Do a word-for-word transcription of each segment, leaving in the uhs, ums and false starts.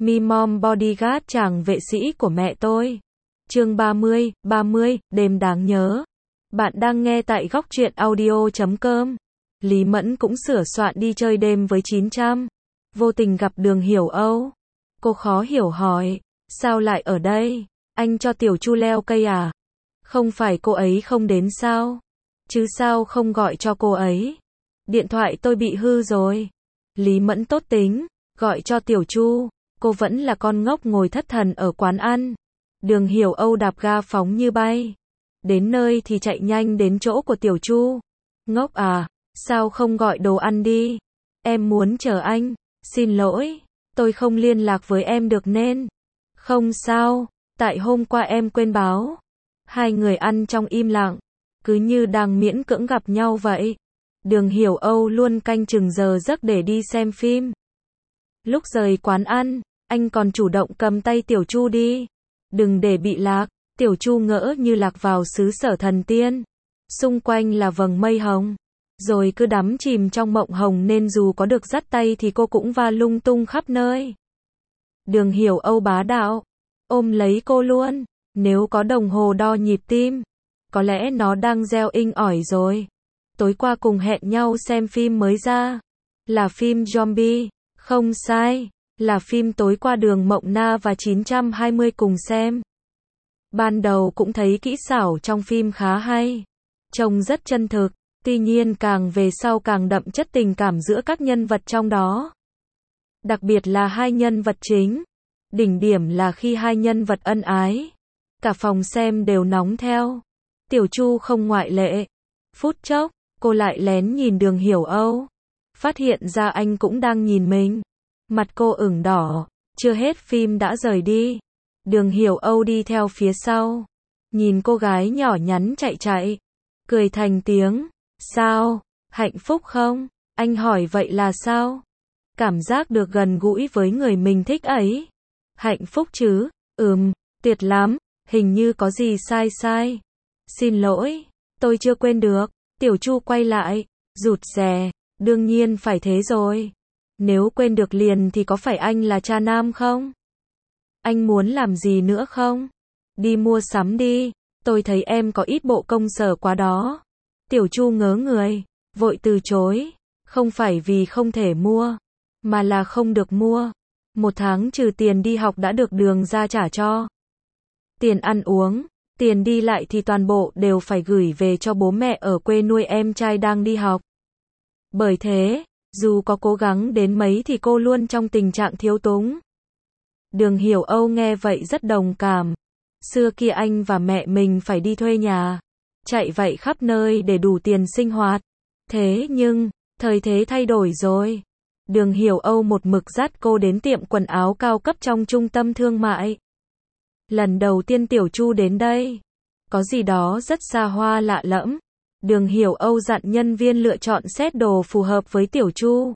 Mi Mom Bodyguard chàng vệ sĩ của mẹ tôi. Chương ba mươi, ba mươi, đêm đáng nhớ. Bạn đang nghe tại góc truyện audio chấm com. Lý Mẫn cũng sửa soạn đi chơi đêm với chín trăm. Vô tình gặp Đường Hiểu Âu. Cô khó hiểu hỏi, sao lại ở đây? Anh cho Tiểu Chu leo cây à? Không phải cô ấy không đến sao? Chứ sao không gọi cho cô ấy? Điện thoại tôi bị hư rồi. Lý Mẫn tốt tính, gọi cho Tiểu Chu. Cô vẫn là con ngốc ngồi thất thần ở quán ăn. Đường Hiểu Âu đạp ga phóng như bay. Đến nơi thì chạy nhanh đến chỗ của Tiểu Chu. Ngốc à, sao không gọi đồ ăn đi? Em muốn chờ anh. Xin lỗi, tôi không liên lạc với em được nên. Không sao, tại hôm qua em quên báo. Hai người ăn trong im lặng, cứ như đang miễn cưỡng gặp nhau vậy. Đường Hiểu Âu luôn canh chừng giờ giấc để đi xem phim. Lúc rời quán ăn, anh còn chủ động cầm tay Tiểu Chu đi. Đừng để bị lạc. Tiểu Chu ngỡ như lạc vào xứ sở thần tiên. Xung quanh là vầng mây hồng. Rồi cứ đắm chìm trong mộng hồng nên dù có được dắt tay thì cô cũng va lung tung khắp nơi. Đường Hiểu Âu bá đạo, ôm lấy cô luôn. Nếu có đồng hồ đo nhịp tim, có lẽ nó đang reo inh ỏi rồi. Tối qua cùng hẹn nhau xem phim mới ra. Là phim zombie. Không sai, là phim tối qua Đường Mộng Na và chín trăm hai mươi cùng xem. Ban đầu cũng thấy kỹ xảo trong phim khá hay. Trông rất chân thực. Tuy nhiên càng về sau càng đậm chất tình cảm giữa các nhân vật trong đó. Đặc biệt là hai nhân vật chính. Đỉnh điểm là khi hai nhân vật ân ái. Cả phòng xem đều nóng theo. Tiểu Chu không ngoại lệ. Phút chốc, cô lại lén nhìn Đường Hiểu Âu. Phát hiện ra anh cũng đang nhìn mình. Mặt cô ửng đỏ. Chưa hết phim đã rời đi. Đường Hiểu Âu đi theo phía sau. Nhìn cô gái nhỏ nhắn chạy chạy. Cười thành tiếng. Sao? Hạnh phúc không? Anh hỏi vậy là sao? Cảm giác được gần gũi với người mình thích ấy. Hạnh phúc chứ? Ừm, tuyệt lắm. Hình như có gì sai sai. Xin lỗi, tôi chưa quên được. Tiểu Chu quay lại, rụt rè. Đương nhiên phải thế rồi. Nếu quên được liền thì có phải anh là cha nam không? Anh muốn làm gì nữa không? Đi mua sắm đi. Tôi thấy em có ít bộ công sở quá đó. Tiểu Chu ngớ người, vội từ chối. Không phải vì không thể mua, mà là không được mua. Một tháng trừ tiền đi học đã được Đường ra trả cho. Tiền ăn uống, tiền đi lại thì toàn bộ đều phải gửi về cho bố mẹ ở quê nuôi em trai đang đi học. Bởi thế, dù có cố gắng đến mấy thì cô luôn trong tình trạng thiếu túng. Đường Hiểu Âu nghe vậy rất đồng cảm. Xưa kia anh và mẹ mình phải đi thuê nhà, chạy vậy khắp nơi để đủ tiền sinh hoạt. Thế nhưng, thời thế thay đổi rồi. Đường Hiểu Âu một mực dắt cô đến tiệm quần áo cao cấp trong trung tâm thương mại. Lần đầu tiên Tiểu Chu đến đây, có gì đó rất xa hoa lạ lẫm. Đường Hiểu Âu dặn nhân viên lựa chọn set đồ phù hợp với Tiểu Chu.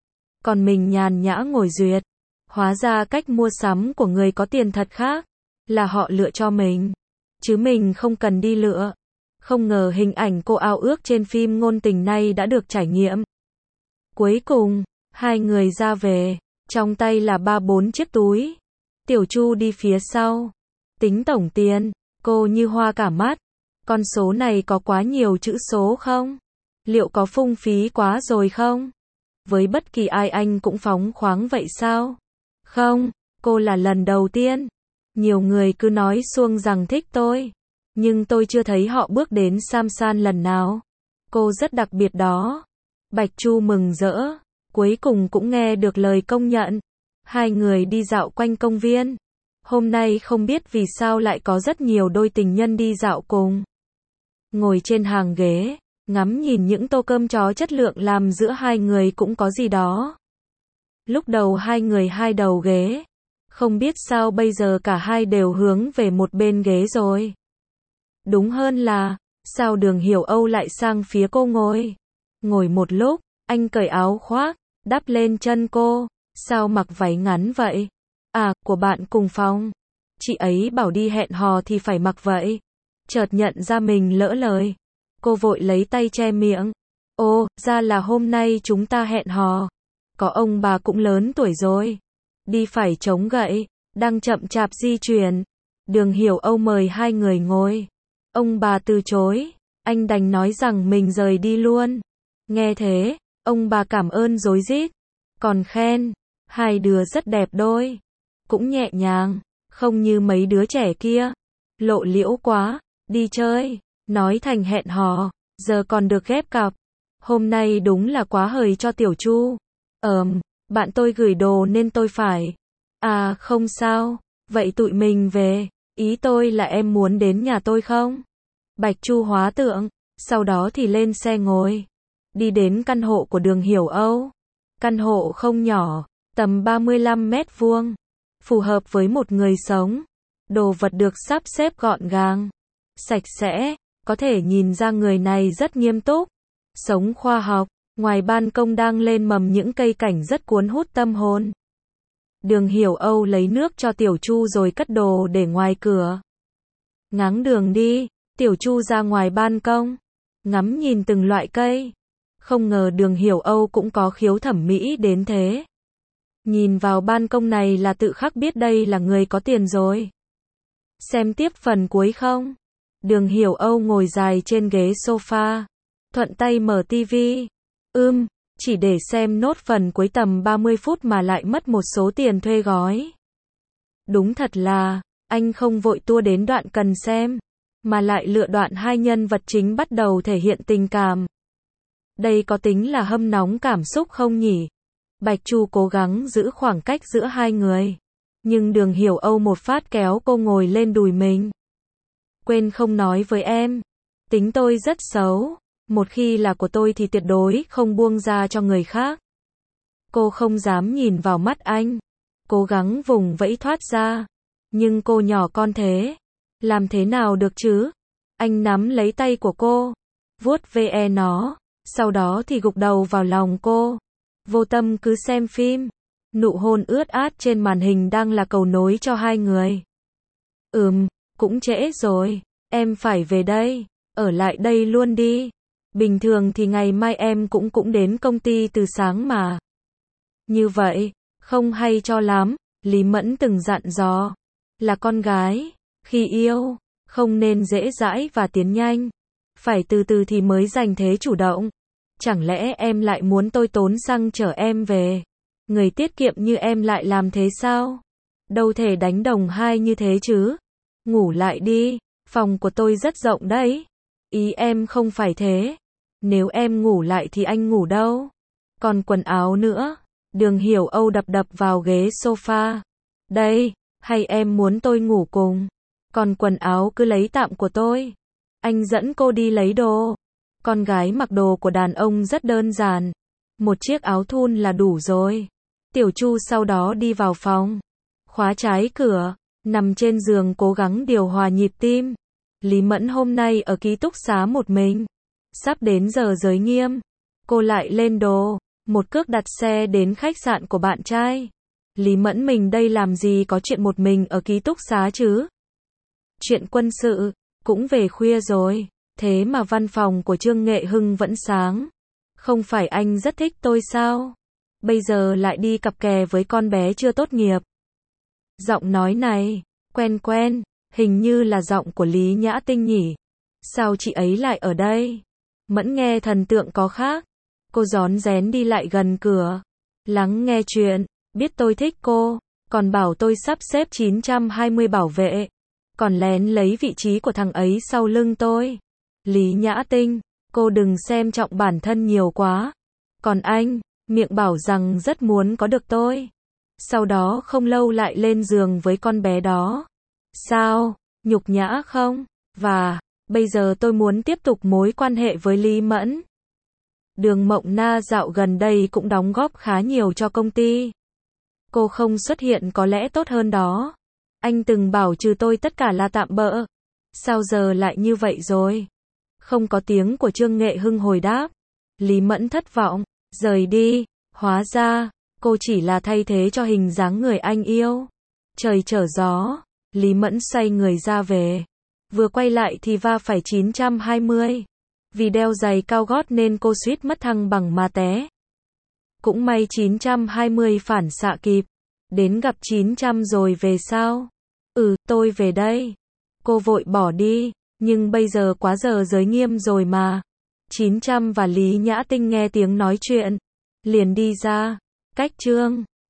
Còn mình nhàn nhã ngồi duyệt. Hóa ra cách mua sắm của người có tiền thật khác. Là họ lựa cho mình. Chứ mình không cần đi lựa. Không ngờ hình ảnh cô ao ước trên phim ngôn tình này đã được trải nghiệm. Cuối cùng, hai người ra về. Trong tay là ba bốn chiếc túi. Tiểu Chu đi phía sau. Tính tổng tiền. Cô như hoa cả mắt. Con số này có quá nhiều chữ số không? Liệu có phung phí quá rồi không? Với bất kỳ ai anh cũng phóng khoáng vậy sao? Không, cô là lần đầu tiên. Nhiều người cứ nói suông rằng thích tôi. Nhưng tôi chưa thấy họ bước đến Samsan lần nào. Cô rất đặc biệt đó. Bạch Chu mừng rỡ. Cuối cùng cũng nghe được lời công nhận. Hai người đi dạo quanh công viên. Hôm nay không biết vì sao lại có rất nhiều đôi tình nhân đi dạo cùng. Ngồi trên hàng ghế, ngắm nhìn những tô cơm chó chất lượng làm giữa hai người cũng có gì đó. Lúc đầu hai người hai đầu ghế. Không biết sao bây giờ cả hai đều hướng về một bên ghế rồi. Đúng hơn là, sao Đường Hiểu Âu lại sang phía cô ngồi. Ngồi một lúc, anh cởi áo khoác, đắp lên chân cô. Sao mặc váy ngắn vậy? À, của bạn cùng phòng. Chị ấy bảo đi hẹn hò thì phải mặc vậy. Chợt nhận ra mình lỡ lời. Cô vội lấy tay che miệng. Ồ, ra là hôm nay chúng ta hẹn hò. Có ông bà cũng lớn tuổi rồi. đi phải chống gậy, đang chậm chạp di chuyển. Đường Hiểu Âu mời hai người ngồi. Ông bà từ chối, anh đành nói rằng mình rời đi luôn. Nghe thế, ông bà cảm ơn rối rít, còn khen, hai đứa rất đẹp đôi. Cũng nhẹ nhàng, không như mấy đứa trẻ kia. Lộ liễu quá, đi chơi, nói thành hẹn hò, giờ còn được ghép cặp. Hôm nay đúng là quá hời cho Tiểu Chu. Ờm, bạn tôi gửi đồ nên tôi phải. À không sao, vậy tụi mình về, ý tôi là em muốn đến nhà tôi không? Bạch Chu hóa tượng, sau đó thì lên xe ngồi. Đi đến căn hộ của Đường Hiểu Âu. Căn hộ không nhỏ, tầm ba mươi lăm mét vuông. Phù hợp với một người sống. Đồ vật được sắp xếp gọn gàng, sạch sẽ, có thể nhìn ra người này rất nghiêm túc, sống khoa học. Ngoài ban công đang lên mầm những cây cảnh rất cuốn hút tâm hồn. Đường Hiểu Âu lấy nước cho Tiểu Chu rồi cất đồ để ngoài cửa. Ngáng đường đi, Tiểu Chu ra ngoài ban công, ngắm nhìn từng loại cây. Không ngờ Đường Hiểu Âu cũng có khiếu thẩm mỹ đến thế. Nhìn vào ban công này là tự khắc biết đây là người có tiền rồi. Xem tiếp phần cuối không? Đường Hiểu Âu ngồi dài trên ghế sofa, thuận tay mở tivi. Ưm, chỉ để xem nốt phần cuối tầm ba mươi phút mà lại mất một số tiền thuê gói. Đúng thật là, anh không vội tua đến đoạn cần xem, mà lại lựa đoạn hai nhân vật chính bắt đầu thể hiện tình cảm. Đây có tính là hâm nóng cảm xúc không nhỉ? Bạch Chu cố gắng giữ khoảng cách giữa hai người, nhưng Đường Hiểu Âu một phát kéo cô ngồi lên đùi mình. Quên không nói với em, tính tôi rất xấu. Một khi là của tôi thì tuyệt đối không buông ra cho người khác. Cô không dám nhìn vào mắt anh, cố gắng vùng vẫy thoát ra. Nhưng cô nhỏ con thế, làm thế nào được chứ? Anh nắm lấy tay của cô, vuốt ve nó, sau đó thì gục đầu vào lòng cô. Vô tâm cứ xem phim. Nụ hôn ướt át trên màn hình đang là cầu nối cho hai người. Ừm, cũng trễ rồi, em phải về đây, ở lại đây luôn đi. Bình thường thì ngày mai em cũng cũng đến công ty từ sáng mà. Như vậy, không hay cho lắm, Lý Mẫn từng dặn dò. Là con gái, khi yêu, không nên dễ dãi và tiến nhanh. Phải từ từ thì mới giành thế chủ động. Chẳng lẽ em lại muốn tôi tốn xăng chở em về? Người tiết kiệm như em lại làm thế sao? Đâu thể đánh đồng hai như thế chứ. Ngủ lại đi, phòng của tôi rất rộng đấy. Ý em không phải thế. Nếu em ngủ lại thì anh ngủ đâu? Còn quần áo nữa. Đường Hiểu Âu đập đập vào ghế sofa. Đây, hay em muốn tôi ngủ cùng? Còn quần áo cứ lấy tạm của tôi. Anh dẫn cô đi lấy đồ. Con gái mặc đồ của đàn ông rất đơn giản. Một chiếc áo thun là đủ rồi. Tiểu Chu sau đó đi vào phòng. Khóa trái cửa. Nằm trên giường cố gắng điều hòa nhịp tim. Lý Mẫn hôm nay ở ký túc xá một mình. Sắp đến giờ giới nghiêm. Cô lại lên đồ. Một cước đặt xe đến khách sạn của bạn trai. Lý Mẫn mình đây làm gì có chuyện một mình ở ký túc xá chứ? Chuyện quân sự. Cũng về khuya rồi. Thế mà văn phòng của Trương Nghệ Hưng vẫn sáng. Không phải anh rất thích tôi sao? Bây giờ lại đi cặp kè với con bé chưa tốt nghiệp. Giọng nói này, quen quen, hình như là giọng của Lý Nhã Tinh nhỉ? Sao chị ấy lại ở đây? Mẫn nghe thần tượng có khác. Cô rón rén đi lại gần cửa. Lắng nghe chuyện, biết tôi thích cô, còn bảo tôi sắp xếp chín trăm hai mươi bảo vệ. Còn lén lấy vị trí của thằng ấy sau lưng tôi. Lý Nhã Tinh, cô đừng xem trọng bản thân nhiều quá. Còn anh, miệng bảo rằng rất muốn có được tôi. Sau đó không lâu lại lên giường với con bé đó. Sao, nhục nhã không? Và, bây giờ tôi muốn tiếp tục mối quan hệ với Lý Mẫn. Đường Mộng Na dạo gần đây cũng đóng góp khá nhiều cho công ty. Cô không xuất hiện có lẽ tốt hơn đó. Anh từng bảo trừ tôi tất cả là tạm bợ. Sao giờ lại như vậy rồi? Không có tiếng của Trương Nghệ Hưng hồi đáp. Lý Mẫn thất vọng, rời đi. Hóa ra, cô chỉ là thay thế cho hình dáng người anh yêu. Trời trở gió, Lý Mẫn xoay người ra về. Vừa quay lại thì va phải chín trăm hai mươi. Vì đeo giày cao gót nên cô suýt mất thăng bằng mà té. Cũng may chín trăm hai mươi phản xạ kịp. Đến gặp chín trăm rồi về sao? Ừ, tôi về đây. Cô vội bỏ đi, nhưng bây giờ quá giờ giới nghiêm rồi mà. chín trăm và Lý Nhã Tinh nghe tiếng nói chuyện, liền đi ra. Cách chương